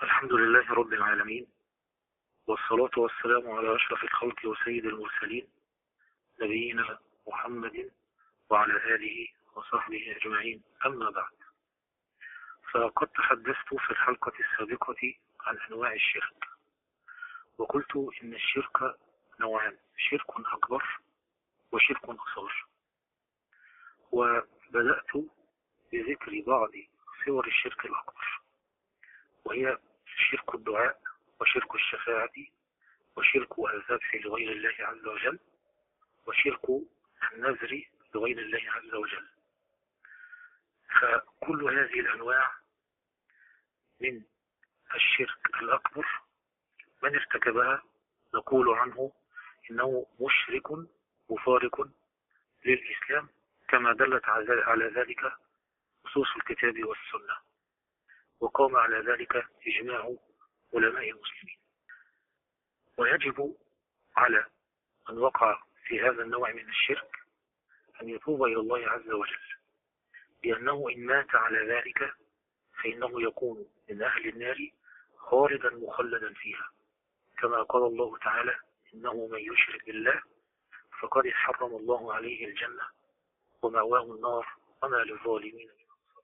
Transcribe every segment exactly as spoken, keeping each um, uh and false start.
الحمد لله رب العالمين، والصلاة والسلام على أشرف الخلق وسيد المرسلين، نبينا محمد وعلى آله وصحبه أجمعين. أما بعد، فقد تحدثت في الحلقة السابقة عن أنواع الشرك، وقلت إن الشرك نوعان: شرك أكبر وشرك أصغر. وبدأت بذكر بعض صور الشرك الأكبر، وهي شرك الدعاء وشرك الشفاعة وشرك الذبح لغير الله عز وجل وشرك النذر لغير الله عز وجل. فكل هذه الأنواع من الشرك الأكبر من ارتكبها نقول عنه إنه مشرك مفارق للإسلام، كما دلت على ذلك نصوص الكتاب والسنة، وقام على ذلك إجماع علماء المسلمين. ويجب على من وقع في هذا النوع من الشرك أن يتوب إلى الله عز وجل، لأنه إن مات على ذلك فإنه يكون من أهل النار خالدا مخلدا فيها، كما قال الله تعالى: إنه من يشرك بالله فقد حرم الله عليه الجنة ومأواه النار وما للظالمين من أنصار.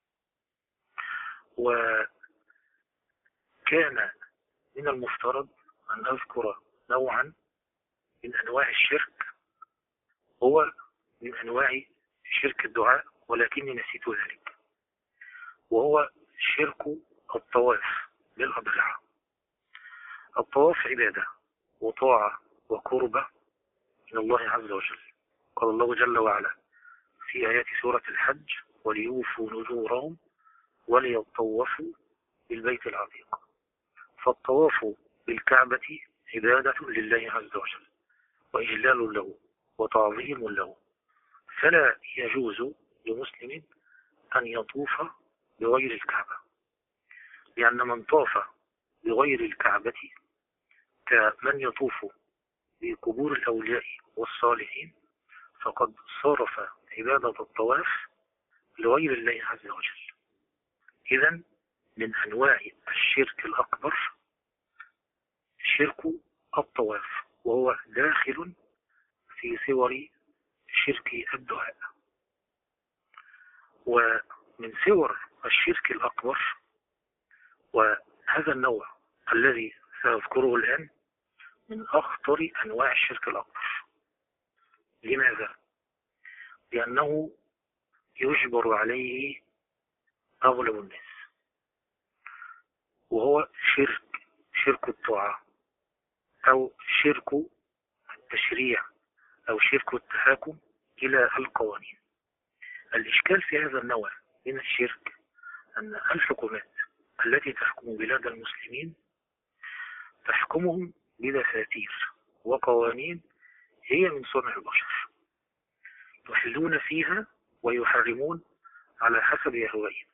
وكان من المفترض أن أذكر نوعا من أنواع الشرك هو من أنواع شرك الدعاء، ولكني نسيت ذلك، وهو شرك الطواف بالأضرحة. الطواف عبادة وطاعة وقربة من الله عز وجل. قال الله جل وعلا في آيات سورة الحج: وليوفوا نذورهم وليطوفوا بالبيت العتيق. فالطواف بالكعبة عبادة لله عز وجل وإجلال له وتعظيم له، فلا يجوز لمسلم أن يطوف بغير الكعبة، لأن من طاف بغير الكعبة كمن يطوف بقبور الأولياء والصالحين، فقد صرف عبادة الطواف لغير الله عز وجل. إذن من أنواع الشرك الأكبر شرك الطواف، وهو داخل في صور شرك الدعاء. ومن صور الشرك الأكبر، وهذا النوع الذي سأذكره الآن من أخطر أنواع الشرك الأكبر. لماذا؟ لأنه يجبر عليه أغلب الناس، وهو شرك شرك الطاعة أو شرك التشريع أو شرك التحاكم إلى القوانين. الإشكال في هذا النوع من الشرك أن الحكومات التي تحكم بلاد المسلمين تحكمهم بدساتير وقوانين هي من صنع البشر، يحلون فيها ويحرمون على حسب أهوائهم،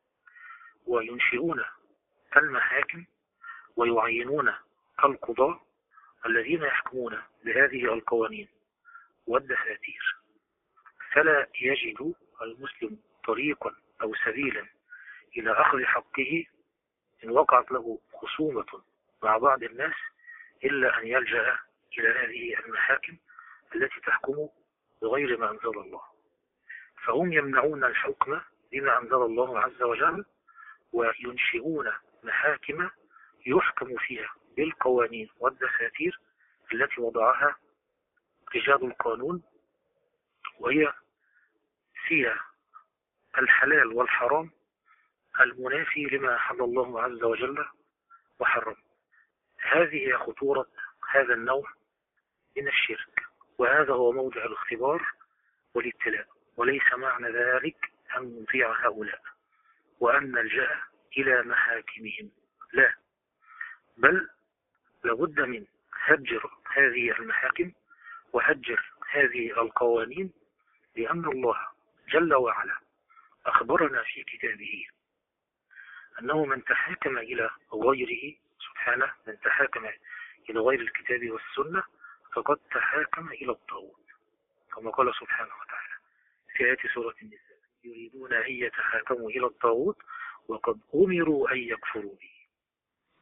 وينشئون المحاكم ويعينون القضاة الذين يحكمون بهذه القوانين والدساتير. فلا يجد المسلم طريقا أو سبيلا إلى أخذ حقه إن وقعت له خصومة مع بعض الناس إلا أن يلجأ إلى هذه المحاكم التي تحكم بغير ما أنزل الله. فهم يمنعون الحكم بما أنزل الله عز وجل، وينشئون محاكم يحكم فيها بالقوانين والدساتير التي وضعها رجال القانون، وهي فيها الحلال والحرام المنافي لما أحل الله عز وجل وحرم. هذه هي خطورة هذا النوع من الشرك، وهذا هو موضع الاختبار والابتلاء. وليس معنى ذلك أن نطيع هؤلاء وأن نلجأ إلى محاكمهم، لا، بل لابد من هجر هذه المحاكم وهجر هذه القوانين، لأن الله جل وعلا أخبرنا في كتابه أنه من تحاكم إلى غيره سبحانه، من تحاكم إلى غير الكتاب والسنة فقد تحاكم إلى الطاغوت، كما قال سبحانه وتعالى في آيات سورة النساء: يريدون أن يتحاكموا إلى الطاغوت وقد أمروا أن يكفروا به.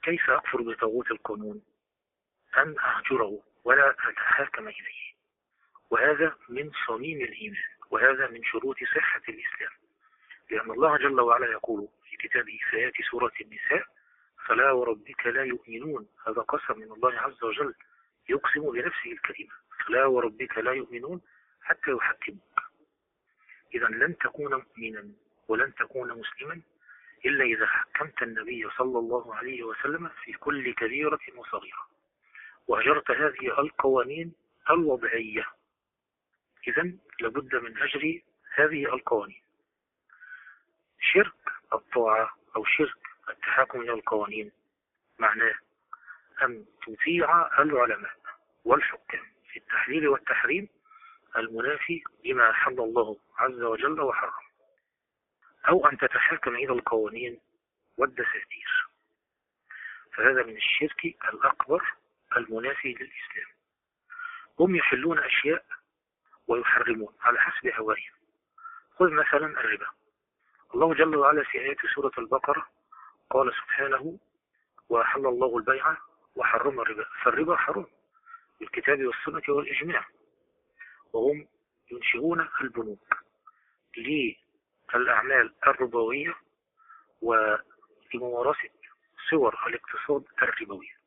كيف أكفر بطاغوت القانون؟ أن أهجره ولا أتحاكم إليه، وهذا من صميم الإيمان، وهذا من شروط صحة الإسلام، لأن الله جل وعلا يقول في كتابه في آيات سورة النساء: فلا وربك لا يؤمنون. هذا قسم من الله عز وجل يقسم بنفسه الكريمة: فلا وربك لا يؤمنون حتى يحكموك. إذا لن تكون مؤمنا ولن تكون مسلما إلا إذا حكمت النبي صلى الله عليه وسلم في كل كبيرة وصغيرة، وأجرت هذه القوانين الوضعية. إذا لابد من أجر هذه القوانين. شرك الطاعة أو شرك التحاكم إلى القوانين معناه أن تطيع العلماء والحكام في التحليل والتحريم المنافي لما حل الله عز وجل وحرم، أو أن تتحاكم إلى القوانين والدساتير، فهذا من الشرك الأكبر المنافي للإسلام. هم يحلون أشياء ويحرمون على حسب هوائهم. خذ مثلا الربا. الله جل وعلا في آيات سورة البقرة قال سبحانه: وأحل الله البيع وحرم الربا. فالربا حرام بالكتاب والسنة والإجماع، وهم ينشئون البنوك للأعمال الربوية ولممارسة صور الاقتصاد الربوي،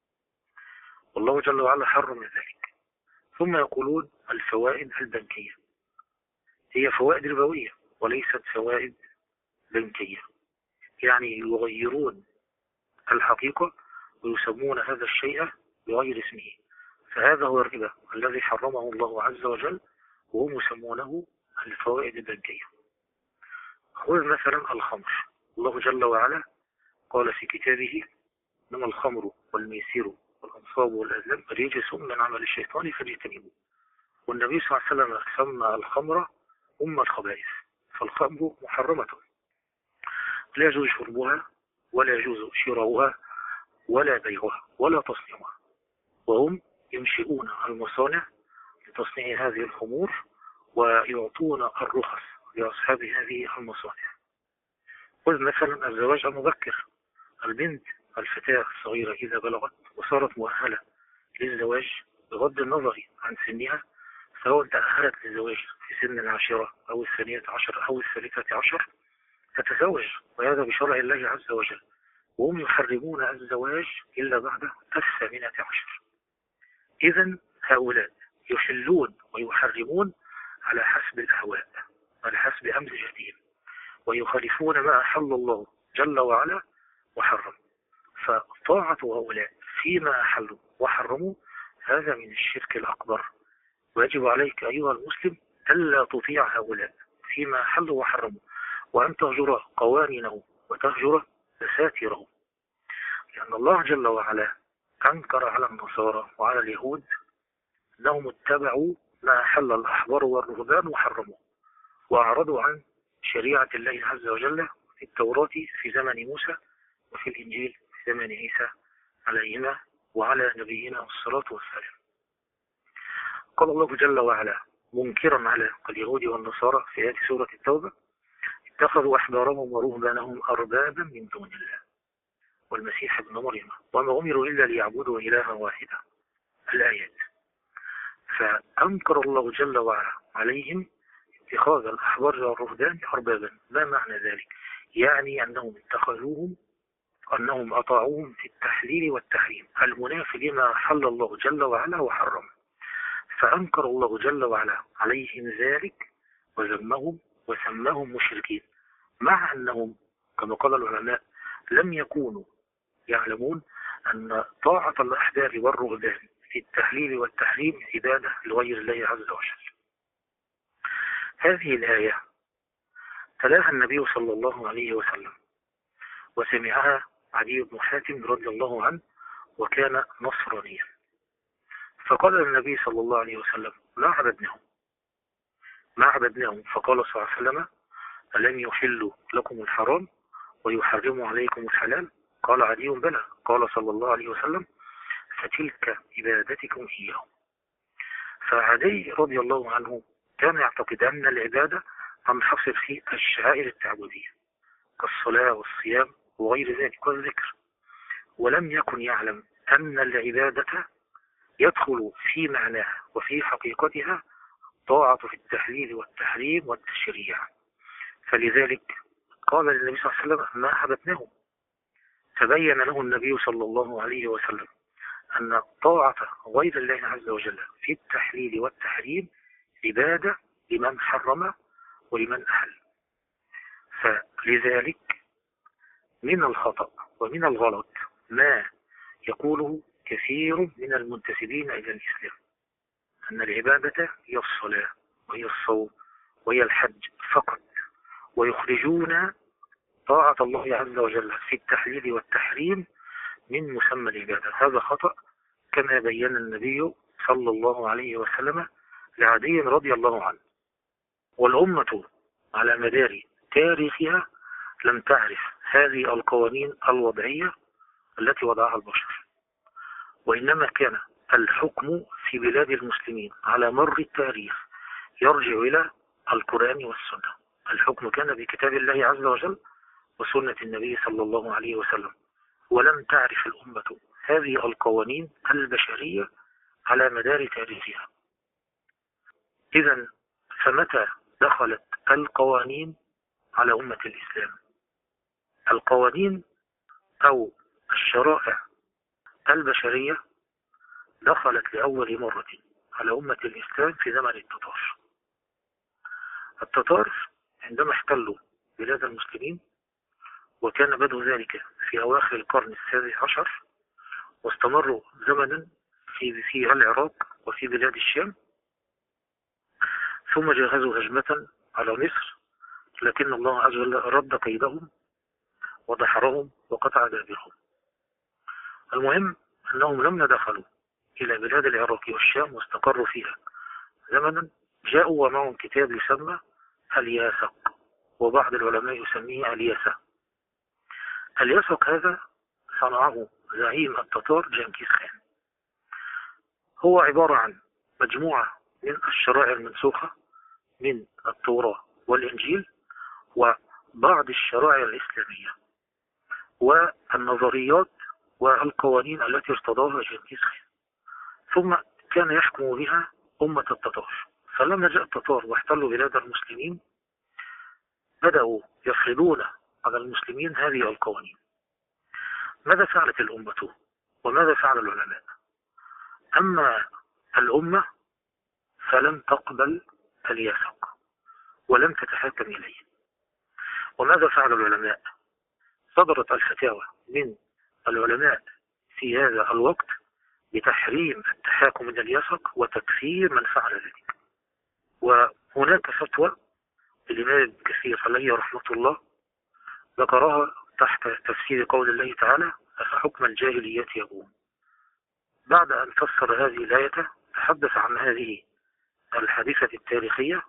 والله جل وعلا حرم ذلك. ثم يقولون الفوائد البنكية هي فوائد ربوية وليست فوائد بنكية، يعني يغيرون الحقيقة ويسمون هذا الشيء بغير اسمه، فهذا هو الربا الذي حرمه الله عز وجل، وهم يسمونه الفوائد البنكية. خذ مثلا الخمر. الله جل وعلا قال في كتابه: إنما الخمر والميسر والأنصاب والأزلام رجس من عمل الشيطان فاجتنبوه. والنبي صلى الله عليه وسلم سمى الخمر أم الخبائث، فالخمر محرمة لا يجوز شربها ولا يجوز شراؤها ولا بيعها ولا تصنيعها، وهم ينشئون المصانع لتصنيع هذه الخمور ويعطون الرخص لأصحاب هذه المصانع. خذ مثلا الزواج المبكر. البنت الفتاة الصغيرة إذا بلغت وصارت مؤهلة للزواج بغض النظر عن سنها، سواء تأهلت للزواج في سن العاشرة أو الثانية عشر أو الثالثة عشر، تتزوج، وهذا بشرع الله عز وجل، وهم يحرمون الزواج إلا بعد الثامنة عشر. إذن هؤلاء يحلون ويحرمون على حسب الأهواء، على حسب أمزجتهم، ويخالفون ما أحل الله جل وعلا وحرم. فطاعة هؤلاء فيما أحلوا وحرموا هذا من الشرك الأكبر، ويجب عليك أيها المسلم ألا تطيع هؤلاء فيما أحلوا وحرموا، وأن تهجر قوانينه وتهجر دساتيره، لأن الله جل وعلا أنكر على النصارى وعلى اليهود أنهم اتبعوا ما أحل الأحبار والرهبان وحرموا، وأعرضوا عن شريعة الله عز وجل في التوراة في زمن موسى وفي الإنجيل في زمن عيسى عليهما وعلى نبينا الصلاة والسلام. قال الله جل وعلا منكرا على اليهود والنصارى في آيات سورة التوبة: اتخذوا أحبارهم ورهبانهم أربابا من دون الله والمسيح ابن مريم وما أمروا إلا ليعبدوا إلها واحدا. الآيات. فأنكر الله جل وعلا عليهم اتخاذ الأحبار والرهبان أربابا. ما معنى ذلك؟ يعني أنهم اتخذوهم، أنهم أطاعوهم في التحليل والتحريم المنافي لما حل الله جل وعلا وحرم، فأنكر الله جل وعلا عليهم ذلك وذمهم وسماهم مشركين، مع أنهم كما قال العلماء لم يكونوا يعلمون أن طاعة الأحبار والرهبان في التحليل والتحريم عبادة لغير الله عز وجل. هذه الآية تلاها النبي صلى الله عليه وسلم، وسمعها عدي بن حاتم رضي الله عنه وكان نصرانيا، فقال النبي صلى الله عليه وسلم: ما عبدناهم ما عبدناهم فقال صلى الله عليه وسلم: ألم يحلوا لكم الحرام ويحرموا عليكم الحلال؟ قال عدي: بلى. قال صلى الله عليه وسلم: فتلك عبادتكم إياهم. فعدي رضي الله عنه كان يعتقد أن العبادة تنحصر في الشعائر التعبدية كالصلاة والصيام وغير ذلك والذكر، ولم يكن يعلم أن العبادة يدخل في معناها وفي حقيقتها طاعة في التحليل والتحريم والتشريع. فلذلك قال للنبي صلى الله عليه وسلم: ما حبتناهم. فبين له النبي صلى الله عليه وسلم أن طاعة غير الله عز وجل في التحليل والتحريم عبادة لمن حرم ولمن أحل. فلذلك من الخطأ ومن الغلط ما يقوله كثير من المنتسبين إلى الإسلام، أن العبادة هي الصلاة وهي الصوم وهي الحج فقط، ويخرجون طاعة الله عز وجل في التحليل والتحريم من مسمى العبادة. هذا خطأ كما بين النبي صلى الله عليه وسلم لعدي رضي الله عنه. والأمة على مدار تاريخها لم تعرف هذه القوانين الوضعية التي وضعها البشر، وإنما كان الحكم في بلاد المسلمين على مر التاريخ يرجع إلى القرآن والسنة. الحكم كان بكتاب الله عز وجل وسنة النبي صلى الله عليه وسلم، ولم تعرف الأمة هذه القوانين البشرية على مدار تاريخها. إذن فمتى دخلت القوانين على أمة الإسلام؟ القوانين أو الشرائع البشرية دخلت لأول مرة على أمة الإسلام في زمن التتار. التتار عندما احتلوا بلاد المسلمين، وكان بدء ذلك في أواخر القرن السابع عشر، واستمروا زمنا في في العراق وفي بلاد الشام، ثم جهزوا هجمة على مصر، لكن الله عز وجل رد كيدهم ودحرهم وقطع دابرهم. المهم أنهم لما دخلوا إلى بلاد العراق والشام واستقروا فيها زمنا، جاءوا ومعهم كتاب يسمى الياسق، وبعض العلماء يسميه الياسة. الياسق هذا صنعه زعيم التتار جنكيز خان. هو عبارة عن مجموعة من الشرائع المنسوخة من التوراة والإنجيل وبعض الشرائع الإسلامية والنظريات والقوانين التي ارتضاها جنكيز خان، ثم كان يحكم بها أمة التتار. فلما جاء التتار واحتلوا بلاد المسلمين، بدأوا يفرضون على المسلمين هذه القوانين. ماذا فعلت الأمة وماذا فعل العلماء؟ أما الأمة فلم تقبل الياسق ولم تتحاكم إليه. وماذا فعل العلماء؟ صدرت الفتاوى من العلماء في هذا الوقت بتحريم التحاكم إلى الياسق وتكفير من فعل ذلك. وهناك فتوى الإمام ابن كثير عليه رحمة الله ذكرها تحت تفسير قول الله تعالى: أفحكم الجاهلية يبغون. بعد أن فسر هذه الآية تحدث عن هذه الحادثة التاريخية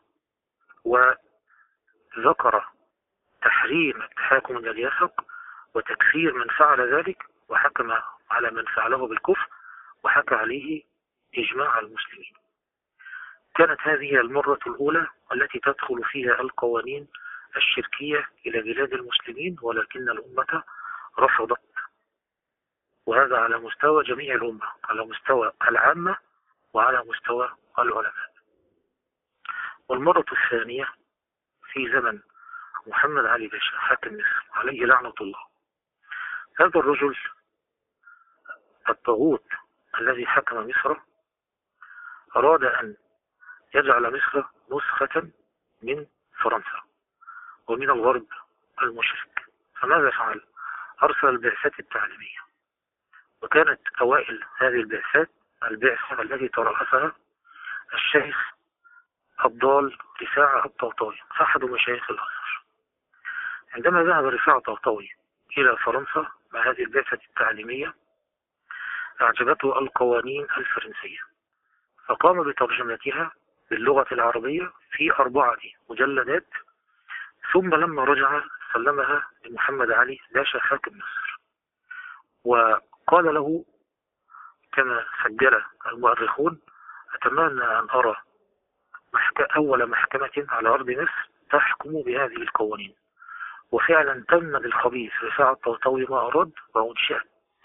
وذكر تحريم التحاكم إلى الياسق وتكفير من فعل ذلك، وحكم على من فعله بالكفر وحكى عليه إجماع المسلمين. كانت هذه المرة الأولى التي تدخل فيها القوانين الشركية إلى بلاد المسلمين، ولكن الأمة رفضت، وهذا على مستوى جميع الأمة، على مستوى العامة وعلى مستوى العلماء. والمرة الثانية في زمن محمد علي باشا حاكم مصر عليه لعنة الله. هذا الرجل الطاغوت الذي حكم مصر أراد أن يجعل مصر نسخة من فرنسا ومن الغرب المشرك. فماذا فعل؟ أرسل البعثات التعليمية، وكانت أوائل هذه البعثات البعثة التي ترأسها الشيخ الضال رفاعة الطهطاوي أحد مشايخ الأزهر. عندما ذهب رفاعة الطهطاوي إلى فرنسا مع هذه البعثة التعليمية أعجبته القوانين الفرنسية، فقام بترجمتها باللغة العربية في أربعة مجلدات، ثم لما رجع سلمها لمحمد علي باشا حاكم مصر، وقال له كما سجل المؤرخون: أتمنى أن أرى أول محكمة على أرض مصر تحكم بهذه القوانين. وفعلا تم للخبيث رفاعة الطهطاوي ما أراد، وأنشأت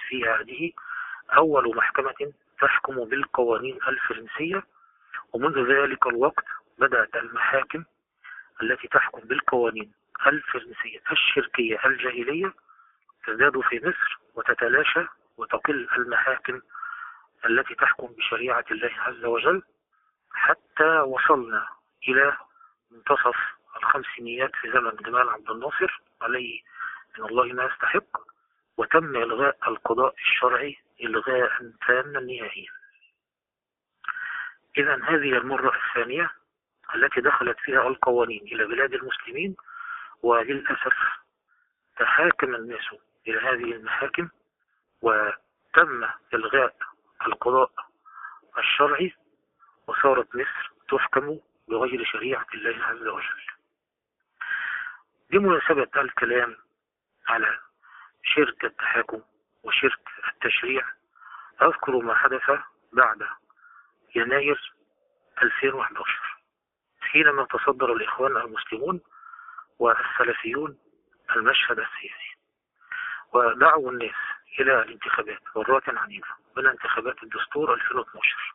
في عهده أول محكمة تحكم بالقوانين الفرنسية، ومنذ ذلك الوقت بدأت المحاكم التي تحكم بالقوانين الفرنسية الشركية الجاهلية تزداد في مصر وتتلاشى، وتقل المحاكم التي تحكم بشريعة الله عز وجل، حتى وصلنا إلى منتصف الخمسينيات في زمن جمال عبد الناصر عليه من الله ما يستحق، وتم إلغاء القضاء الشرعي إلغاء تاما نهائيا. إذا هذه المرة الثانية التي دخلت فيها القوانين إلى بلاد المسلمين، وللأسف تحاكم الناس إلى هذه المحاكم وتم إلغاء القضاء الشرعي، وصارت مصر تحكم بغير شريعة الله عز وجل. بمناسبة الكلام على شرك التحاكم وشرك التشريع، أذكر ما حدث بعد يناير ألفين وأحد عشر حينما تصدر الإخوان المسلمون والسلفيون المشهد السياسي، ودعوا الناس إلى الانتخابات مرات عنيفة من انتخابات الدستور ألفين واثناشر.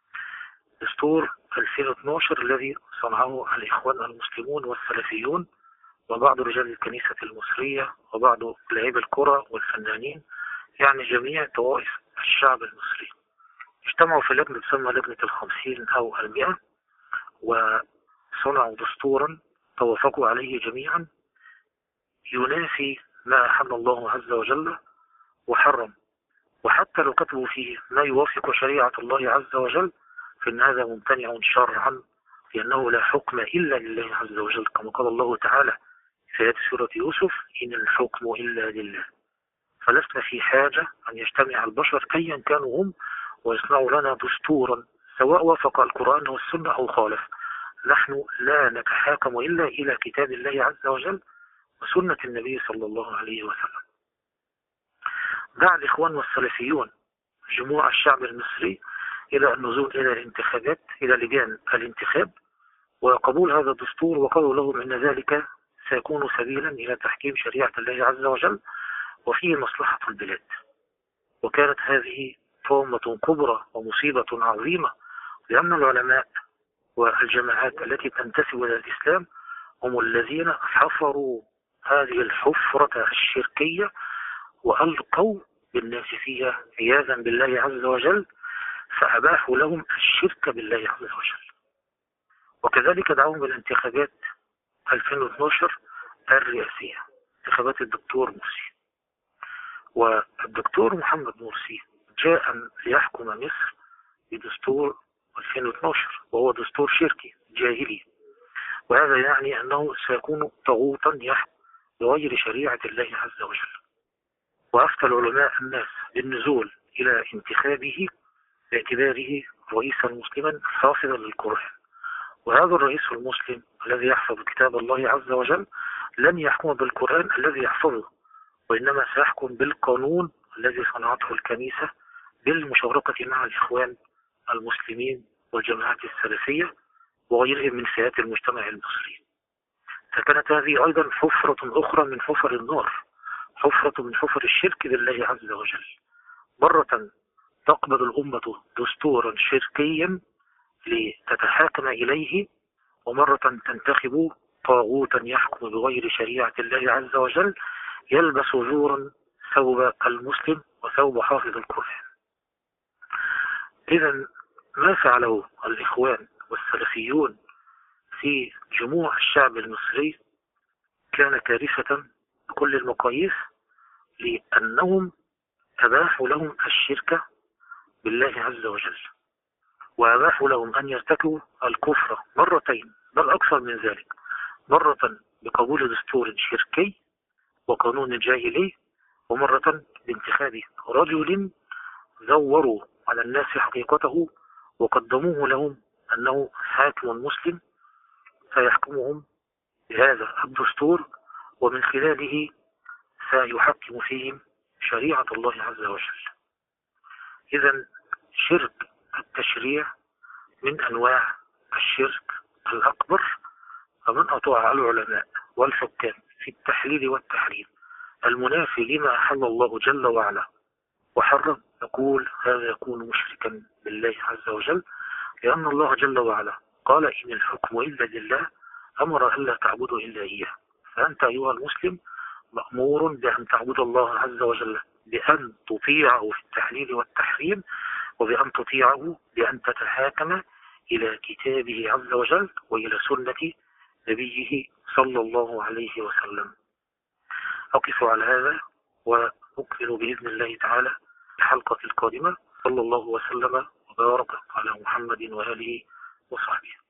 دستور ألفين واثناشر الذي صنعه الإخوان المسلمون والسلفيون وبعض رجال الكنيسة المصرية وبعض لاعبي الكرة والفنانين، يعني جميع طوائف الشعب المصري، اجتمعوا في لجنة تسمى لجنة الخمسين أو المئة، وصنعوا دستورا توافقوا عليه جميعا ينافي ما أحل الله عز وجل وحرم، وحتى لو كتبوا فيه ما يوافق شريعة الله عز وجل فإن هذا ممتنع شرعا، لأنه لا حكم إلا لله عز وجل، كما قال الله تعالى في آيات سورة يوسف: إن الحكم إلا لله. فلسنا في حاجة أن يجتمع البشر أيا كانوا هم ويصنعوا لنا دستورا سواء وافق القرآن والسنة أو خالف. نحن لا نتحاكم إلا إلى كتاب الله عز وجل وسنة النبي صلى الله عليه وسلم. دعا الإخوان والسلفيون جموع الشعب المصري إلى النزول إلى الانتخابات، إلى لجان الانتخاب وقبول هذا الدستور، وقالوا لهم إن ذلك سيكون سبيلا إلى تحكيم شريعة الله عز وجل وفيه مصلحة البلاد. وكانت هذه طامة كبرى ومصيبة عظيمة، لأن العلماء والجماعات التي تنتسب إلى الإسلام هم الذين حفروا هذه الحفرة الشركية وألقوا بالناس فيها عياذا بالله عز وجل، فأباحوا لهم الشرك بالله عز وجل. وكذلك دعوهم بالانتخابات ألفين واثناشر الرئاسية، انتخابات الدكتور مرسي. والدكتور محمد مرسي جاء ليحكم مصر بدستور ألفين واثناشر، وهو دستور شركي جاهلي، وهذا يعني أنه سيكون طاغوتا يحكم بغير شريعة الله عز وجل. وأفتى العلماء الناس بالنزول إلى انتخابه باعتباره رئيسا مسلما حافظا للقرآن، وهذا الرئيس المسلم الذي يحفظ كتاب الله عز وجل لن يحكم بالقرآن الذي يحفظه، وإنما سيحكم بالقانون الذي صنعته الكنيسة بالمشاركة مع الإخوان المسلمين والجماعات السلفية وغيرهم من فئات المجتمع المصري. فكانت هذه أيضا حفرة أخرى من حفر النار، حفرة من حفر الشرك بالله عز وجل. مرة تقبل الأمة دستورا شركيا لتتحاكم إليه، ومرة تنتخب طاغوتا يحكم بغير شريعة الله عز وجل يلبس زورا ثوب المسلم وثوب حافظ القرآن. إذا ما فعله الإخوان والسلفيون في جموع الشعب المصري كان كارثة بكل المقاييس، لأنهم أباحوا لهم الشرك بالله عز وجل، وأباحوا لهم أن يرتكبوا الكفر مرتين بل أكثر من ذلك، مرة بقبول دستور شركي وقانون جاهلي، ومرة بانتخاب رجل زوروا على الناس حقيقته وقدموه لهم أنه حاكم مسلم سيحكمهم بهذا الدستور، ومن خلاله سيحكم فيهم شريعة الله عز وجل. إذن شرك التشريع من أنواع الشرك الأكبر، فمن أطاع العلماء والحكام في التحليل والتحريم المنافي لما أحل الله جل وعلا وحرم، نقول هذا يكون مشركا بالله عز وجل، لأن الله جل وعلا قال إن الحكم إلا لله، أمر ألا تعبدوا إلا إياه. فأنت أيها المسلم مأمور بأن تعبد الله عز وجل، بأن تطيعه في التحليل والتحريم، وبأن تطيعه بأن تتحاكم إلى كتابه عز وجل وإلى سنة نبيه صلى الله عليه وسلم. أقف على هذا ونكمل بإذن الله تعالى الحلقة القادمة. صلى الله وسلم وبارك على محمد وآله وصحبه.